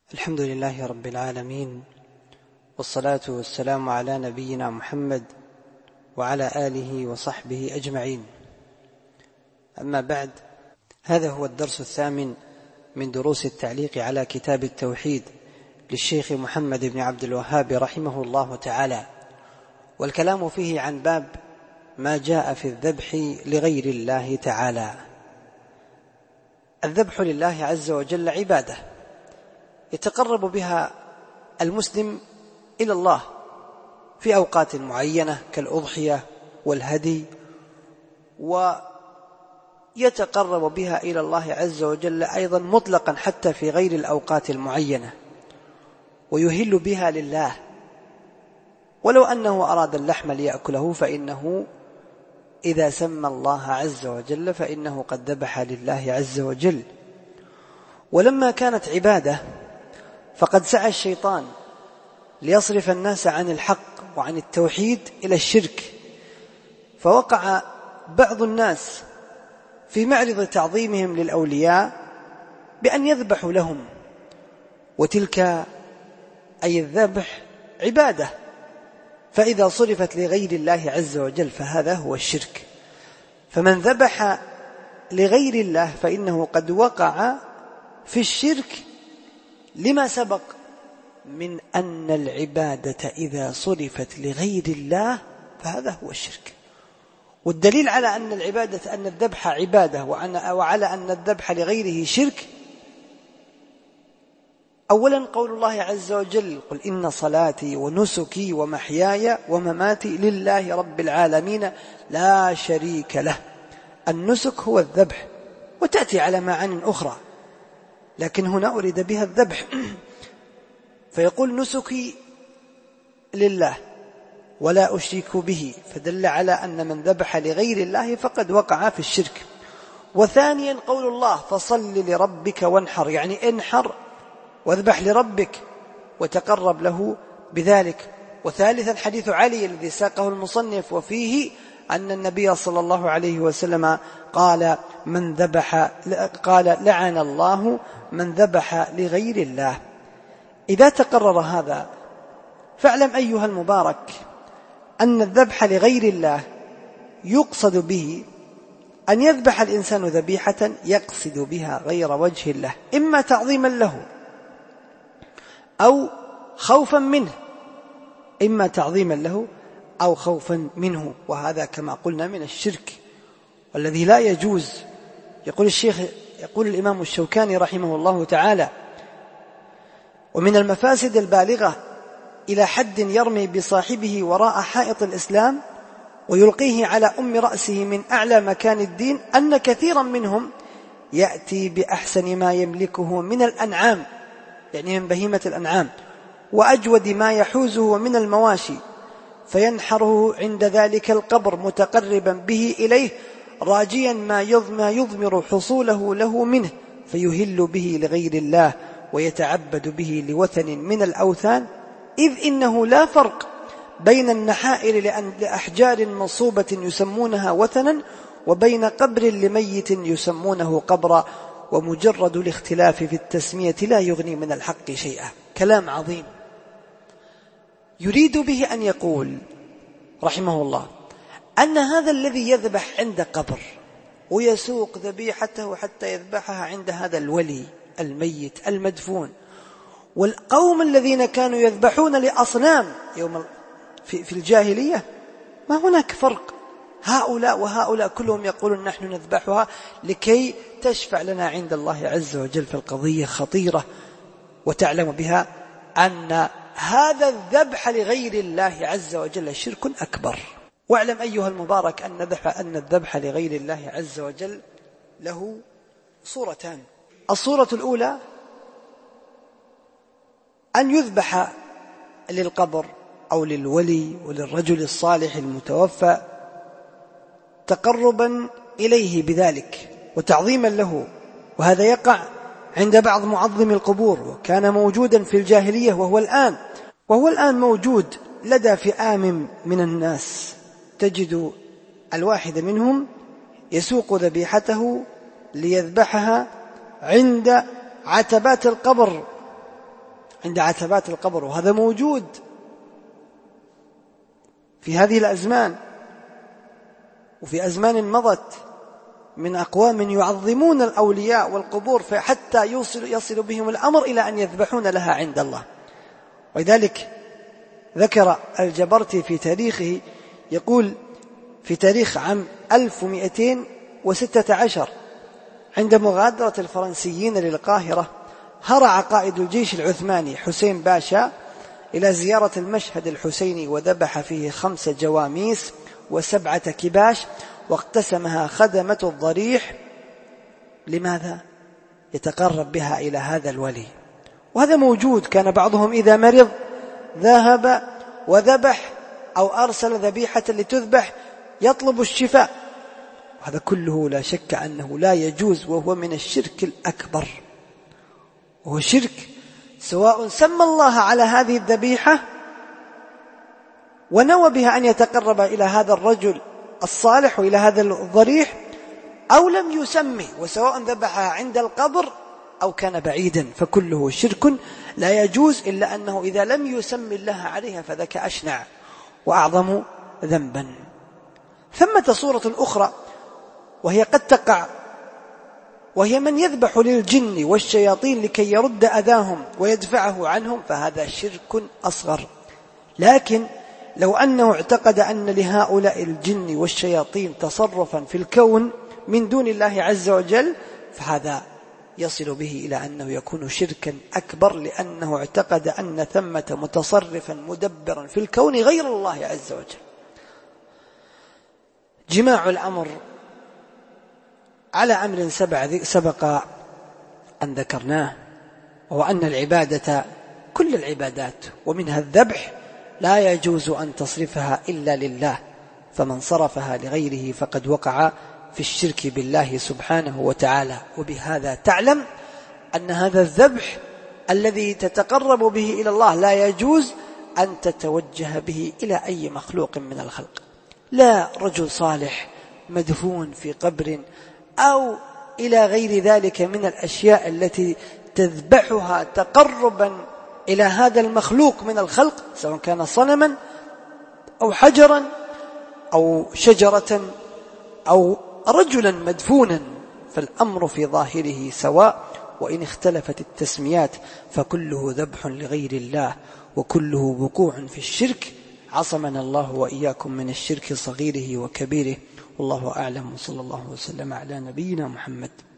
الحمد لله رب العالمين، والصلاة والسلام على نبينا محمد وعلى آله وصحبه أجمعين. أما بعد، هذا هو الدرس الثامن من دروس التعليق على كتاب التوحيد للشيخ محمد بن عبد الوهاب رحمه الله تعالى، والكلام فيه عن باب ما جاء في الذبح لغير الله تعالى. الذبح لله عز وجل عبادة يتقرب بها المسلم إلى الله في أوقات معينة كالأضحية والهدي، ويتقرب بها إلى الله عز وجل أيضا مطلقا حتى في غير الأوقات المعينة، ويهل بها لله. ولو أنه أراد اللحم ليأكله فإنه إذا سمى الله عز وجل فإنه قد ذبح لله عز وجل. ولما كانت عبادة فقد سعى الشيطان ليصرف الناس عن الحق وعن التوحيد إلى الشرك، فوقع بعض الناس في معرض تعظيمهم للأولياء بأن يذبحوا لهم، وتلك أي الذبح عبادة، فإذا صرفت لغير الله عز وجل فهذا هو الشرك. فمن ذبح لغير الله فإنه قد وقع في الشرك، لما سبق من أن العبادة إذا صرفت لغير الله فهذا هو الشرك. والدليل على أن العبادة أن الذبح عبادة وعلى أن الذبح لغيره شرك، أولا قول الله عز وجل: قل إن صلاتي ونسكي ومحياي ومماتي لله رب العالمين لا شريك له. النسك هو الذبح، وتأتي على معان أخرى، لكن هنا أريد بها الذبح. فيقول: نسكي لله ولا أشرك به، فدل على أن من ذبح لغير الله فقد وقع في الشرك. وثانيا قول الله: فصل لربك وانحر، يعني انحر واذبح لربك وتقرب له بذلك. وثالثا حديث علي الذي ساقه المصنف، وفيه أن النبي صلى الله عليه وسلم قال: لعن الله من ذبح لغير الله. إذا تقرر هذا فاعلم أيها المبارك أن الذبح لغير الله يقصد به أن يذبح الإنسان ذبيحة يقصد بها غير وجه الله، إما تعظيما له أو خوفا منه، إما تعظيما له أو خوفا منه، وهذا كما قلنا من الشرك والذي لا يجوز. يقول الإمام الشوكاني رحمه الله تعالى: ومن المفاسد البالغة إلى حد يرمي بصاحبه وراء حائط الإسلام ويلقيه على أم رأسه من أعلى مكان الدين أن كثيرا منهم يأتي بأحسن ما يملكه من الأنعام، يعني من بهيمة الأنعام، وأجود ما يحوزه من المواشي، فينحره عند ذلك القبر متقربا به إليه راجيا ما يضمر حصوله له منه، فيهل به لغير الله ويتعبد به لوثن من الأوثان، إذ إنه لا فرق بين النحائر لأحجار مصوبة يسمونها وثنا وبين قبر لميت يسمونه قبرا، ومجرد الاختلاف في التسمية لا يغني من الحق شيئا. كلام عظيم يريد به أن يقول رحمه الله أن هذا الذي يذبح عند قبر ويسوق ذبيحته حتى يذبحها عند هذا الولي الميت المدفون، والقوم الذين كانوا يذبحون لأصنام في الجاهلية، ما هناك فرق. هؤلاء وهؤلاء كلهم يقولون نحن نذبحها لكي تشفع لنا عند الله عز وجل في القضية خطيرة، وتعلم بها أن هذا الذبح لغير الله عز وجل شرك أكبر. واعلم أيها المبارك أن الذبح لغير الله عز وجل له صورتان. الصورة الأولى أن يذبح للقبر أو للولي وللرجل الصالح المتوفى تقربا إليه بذلك وتعظيما له، وهذا يقع عند بعض معظم القبور، وكان موجودا في الجاهلية وهو الآن موجود لدى فئام من الناس. تجد الواحد منهم يسوق ذبيحته ليذبحها عند عتبات القبر عند عتبات القبر، وهذا موجود في هذه الأزمان وفي أزمان مضت من أقوام يعظمون الأولياء والقبور حتى يصل بهم الأمر إلى أن يذبحون لها عند الله. ولذلك ذكر الجبرتي في تاريخه، يقول في تاريخ عام 1216 عند مغادرة الفرنسيين للقاهرة، هرع قائد الجيش العثماني حسين باشا إلى زيارة المشهد الحسيني وذبح فيه 5 جواميس و7 كباش، واقتسمها خدمة الضريح. لماذا؟ يتقرب بها إلى هذا الولي. وهذا موجود، كان بعضهم إذا مرض ذهب وذبح أو أرسل ذبيحة لتذبح يطلب الشفاء. هذا كله لا شك أنه لا يجوز، وهو من الشرك الأكبر، وهو شرك سواء سمى الله على هذه الذبيحة ونوى بها أن يتقرب إلى هذا الرجل الصالح وإلى هذا الضريح، أو لم يسمي، وسواء ذبحها عند القبر أو كان بعيدا، فكله شرك لا يجوز، إلا أنه إذا لم يسمي الله عليها فذاك أشنع وأعظم ذنبا. ثمة صورة أخرى وهي قد تقع، وهي من يذبح للجن والشياطين لكي يرد أذاهم ويدفعه عنهم، فهذا شرك أصغر. لكن لو أنه اعتقد أن لهؤلاء الجن والشياطين تصرفا في الكون من دون الله عز وجل، فهذا يصل به إلى أنه يكون شركا أكبر، لأنه اعتقد أن ثمة متصرفا مدبرا في الكون غير الله عز وجل. جماع الأمر على أمر سبق أن ذكرناه، وهو أن العبادة كل العبادات ومنها الذبح لا يجوز أن تصرفها إلا لله، فمن صرفها لغيره فقد وقع في الشرك بالله سبحانه وتعالى. وبهذا تعلم أن هذا الذبح الذي تتقرب به إلى الله لا يجوز أن تتوجه به إلى أي مخلوق من الخلق، لا رجل صالح مدفون في قبر أو إلى غير ذلك من الأشياء التي تذبحها تقربا إلى هذا المخلوق من الخلق، سواء كان صنما أو حجرا أو شجرة أو رجلا مدفونا، فالأمر في ظاهره سواء، وإن اختلفت التسميات فكله ذبح لغير الله وكله وقوع في الشرك. عصمنا الله وإياكم من الشرك صغيره وكبيره، والله أعلم، وصلى الله وسلم على نبينا محمد.